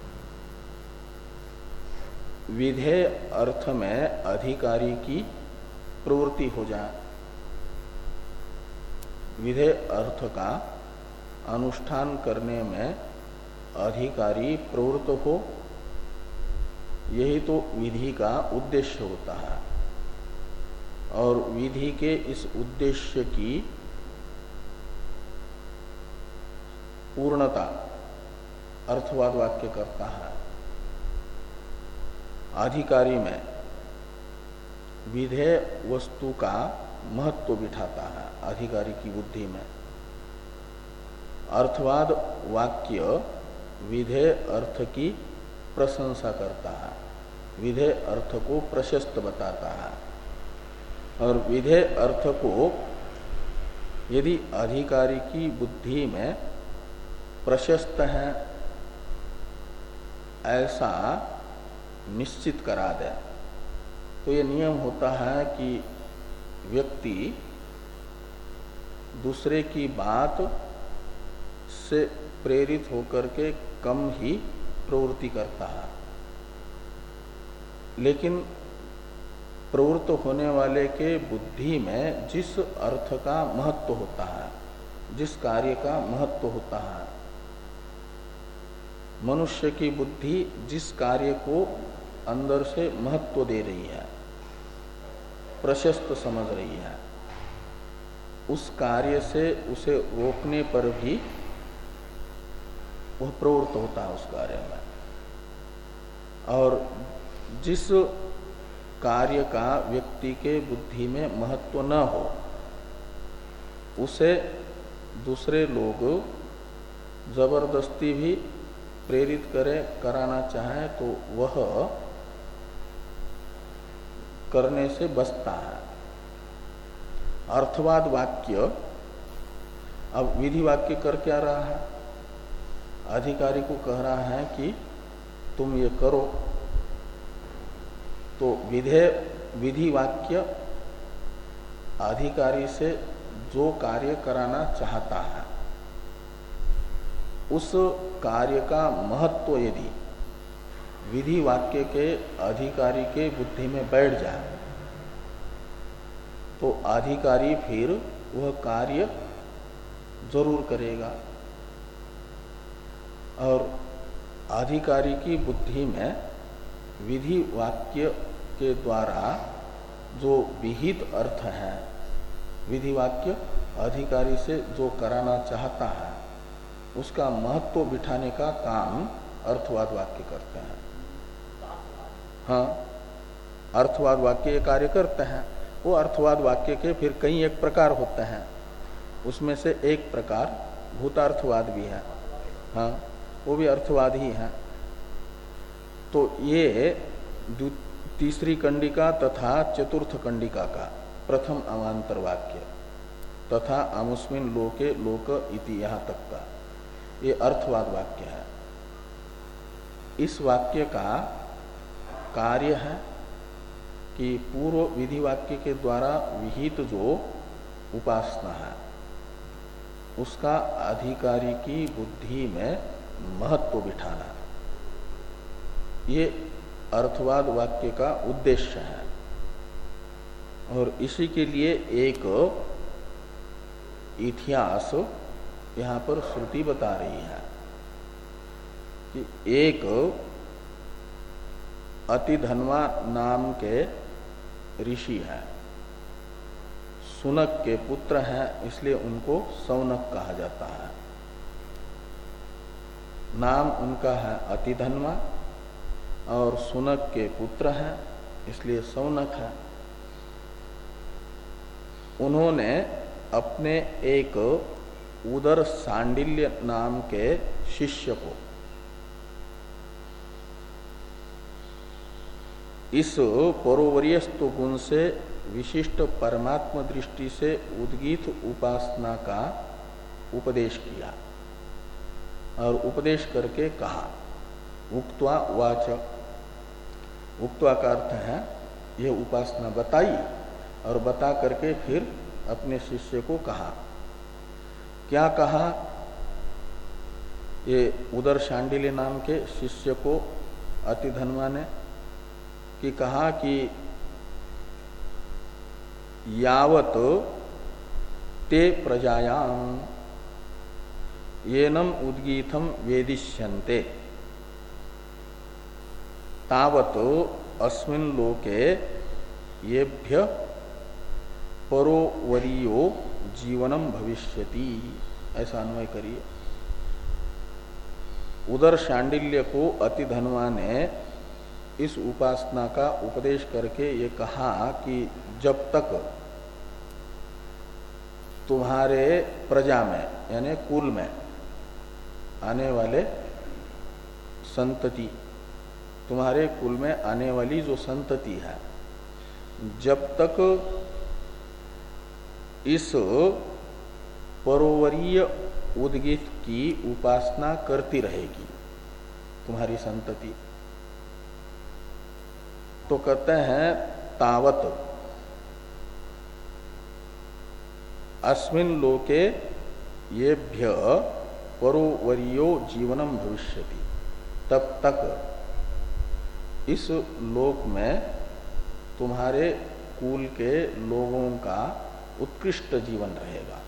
विधेय अर्थ में अधिकारी की प्रवृत्ति हो जाए, विधेय अर्थ का अनुष्ठान करने में अधिकारी प्रवृत्त हो, यही तो विधि का उद्देश्य होता है। और विधि के इस उद्देश्य की पूर्णता अर्थवाद वाक्य करता है। अधिकारी में विधेय वस्तु का महत्व बिठाता है, अधिकारी की बुद्धि में। अर्थवाद वाक्य विधेय अर्थ की प्रशंसा करता है, विधेय अर्थ को प्रशस्त बताता है। और विधेय अर्थ को यदि अधिकारी की बुद्धि में प्रशस्त है ऐसा निश्चित करा दे, तो ये नियम होता है कि व्यक्ति दूसरे की बात से प्रेरित होकर के कम ही प्रवृत्ति करता है, लेकिन प्रवृत्त होने वाले के बुद्धि में जिस अर्थ का महत्व होता है, जिस कार्य का महत्व होता है, मनुष्य की बुद्धि जिस कार्य को अंदर से महत्व दे रही है, प्रशस्त समझ रही है, उस कार्य से उसे रोकने पर भी वह प्रवृत्त होता है उस कार्य में। और जिस कार्य का व्यक्ति के बुद्धि में महत्व न हो, उसे दूसरे लोग जबरदस्ती भी प्रेरित करे, कराना चाहे तो वह करने से बचता है। अर्थवाद वाक्य अब विधि वाक्य कर क्या रहा है? अधिकारी को कह रहा है कि तुम ये करो। तो विधेय विधि वाक्य अधिकारी से जो कार्य कराना चाहता है, उस कार्य का महत्व यदि विधि वाक्य के अधिकारी के बुद्धि में बैठ जाए, तो अधिकारी फिर वह कार्य जरूर करेगा। और अधिकारी की बुद्धि में विधि वाक्य के द्वारा जो विहित अर्थ है, विधि वाक्य अधिकारी से जो कराना चाहता है, उसका महत्व बिठाने का काम अर्थवाद वाक्य करते हैं। हाँ, अर्थवाद वाक्य ये कार्य करते हैं। वो अर्थवाद वाक्य के फिर कई एक प्रकार होते हैं, उसमें से एक प्रकार भूतार्थवाद भी है। हाँ, वो भी अर्थवाद ही है। तो ये तीसरी कंडिका तथा चतुर्थ कंडिका का प्रथम अवांतर वाक्य तथा अमुस्मिन लोके लोक इति यहाँ तक का ये अर्थवाद वाक्य है। इस वाक्य का कार्य है कि पूर्व विधि वाक्य के द्वारा विहित जो उपासना है, उसका अधिकारी की बुद्धि में महत्व बिठाना, ये अर्थवाद वाक्य का उद्देश्य है। और इसी के लिए एक इतिहास यहाँ पर श्रुति बता रही है कि एक अतिधनवा नाम के ऋषि हैं, सुनक के पुत्र हैं, इसलिए उनको सौनक कहा जाता है। नाम उनका है अतिधनवा और सुनक के पुत्र हैं, इसलिए सौनक है। उन्होंने अपने एक उदर सांडिल्य नाम के शिष्य को इस परोवरीयस्तु गुण से विशिष्ट परमात्म दृष्टि से उद्गीत उपासना का उपदेश किया और उपदेश करके कहा। उक्त्वा वाच, उक्त्वा का अर्थ है यह उपासना बताई और बता करके फिर अपने शिष्य को कहा। क्या कहा? ये उदर शांडिल्य नाम के शिष्य को अतिधन्वा ने कि कहा कि यावत ते प्रजायाम येनम उद्गीतम वेदिष्यन्ते तावत अस्मिन् लोके येभ्य परोवरीयो जीवनम भविष्यति। ऐसा अन्वय करिए। उदर शांडिल्य को अतिधन्वा ने इस उपासना का उपदेश करके ये कहा कि जब तक तुम्हारे प्रजा में यानी कुल में आने वाले संतति, तुम्हारे कुल में आने वाली जो संतति है, जब तक इस परोवरीय उद्गीत की उपासना करती रहेगी तुम्हारी संतति, तो कहते हैं तावत अस्मिन् लोके येभ्य परोवरीयो जीवनम भविष्यति, तब तक इस लोक में तुम्हारे कुल के लोगों का उत्कृष्ट जीवन रहेगा।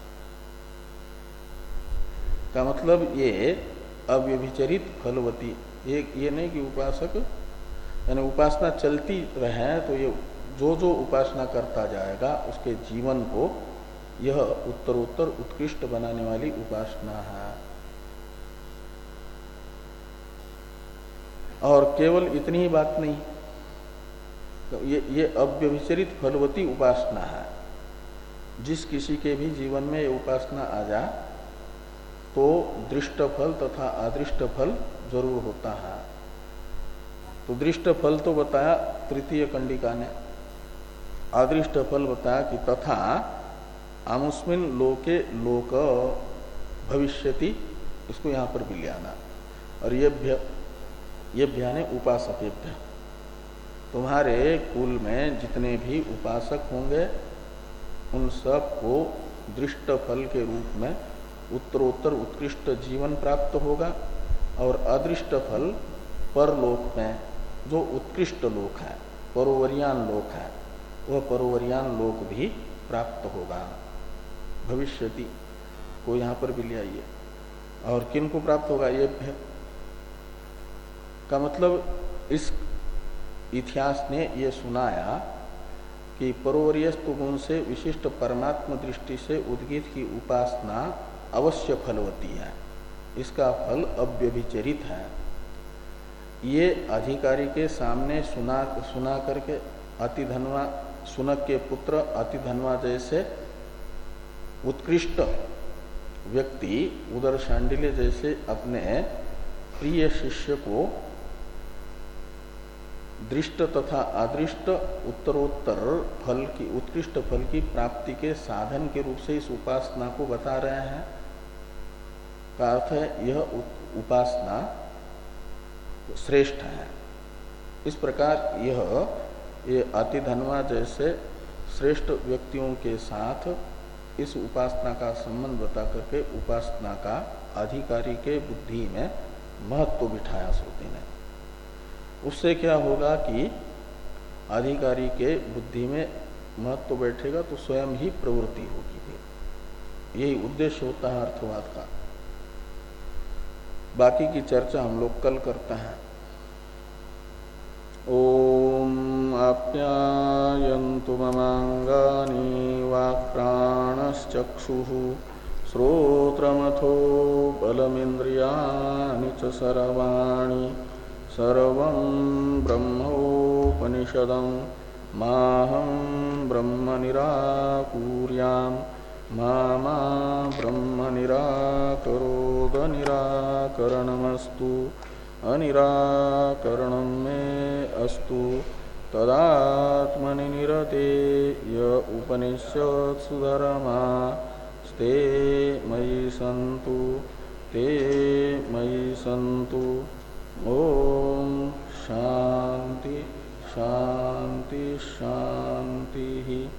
का मतलब ये अव्यभिचरित फलवती, ये ये नहीं कि उपासक यानी उपासना चलती रहे तो ये जो जो उपासना करता जाएगा उसके जीवन को यह उत्तरोत्तर उत्कृष्ट बनाने वाली उपासना है। और केवल इतनी ही बात नहीं, तो ये ये अव्यभिचरित फलवती उपासना है। जिस किसी के भी जीवन में ये उपासना आ जा तो दृष्ट फल तथा अदृष्ट फल जरूर होता है। तो दृष्ट फल तो बताया तृतीय कंडिका ने, अदृष्ट फल बताया कि तथा आमुस्मिन लोके लोक भविष्यति, इसको यहाँ पर भी ले आना। और ये भ्य ये भ्याने उपासकेभ्य, तुम्हारे कुल में जितने भी उपासक होंगे उन सब को दृष्ट फल के रूप में उत्तरोत्तर उत्कृष्ट जीवन प्राप्त होगा। और अदृष्ट फल परलोक में जो उत्कृष्ट लोक है, परोवरियान लोक है, वह परोवरियान लोक भी प्राप्त होगा। भविष्यति को यहाँ पर भी ले आइए। और किन को प्राप्त होगा? ये भी का मतलब इस इतिहास ने ये सुनाया कि परोवरीयस्तु गुण से विशिष्ट परमात्म दृष्टि से उद्गीत की उपासना अवश्य फलवती है, इसका फल अव्यभिचरित है। ये अधिकारी के सामने सुना सुना करके अतिधन्वा, सुनक के पुत्र अतिधन्वा जैसे उत्कृष्ट व्यक्ति उदर शांडिल्य जैसे अपने प्रिय शिष्य को दृष्ट तथा अदृष्ट उत्तरोत्तर फल की उत्कृष्ट फल की प्राप्ति के साधन के रूप से इस उपासना को बता रहे हैं। का अर्थ है यह उपासना श्रेष्ठ है। इस प्रकार यह ये अतिधन्वा जैसे श्रेष्ठ व्यक्तियों के साथ इस उपासना का संबंध बता करके उपासना का अधिकारी के बुद्धि में महत्व बिठाया श्रुति ने। उससे क्या होगा कि अधिकारी के बुद्धि में महत्व बैठेगा तो स्वयं ही प्रवृत्ति होगी। यही उद्देश्य होता है अर्थवाद का। बाकी की चर्चा हम लोग कल करते हैं। ओम आप्यायन्तु ममांगानि वाक्प्राणश्चक्षुः श्रोत्रमथो बलमिन्द्रियाणि च सर्वाणि सर्वं ब्रह्मोपनिषदं माहं ब्रह्म निराकुर्यां मा मा ब्रह्म निराकरोद निराकरणमस्तु अनिराकरणं मे अस्तु तदात्मनि निरते य उपनिषत्सु धर्मा ते मयि सन्तु ते मयि सन्तु। ओम शांति शांति शांति।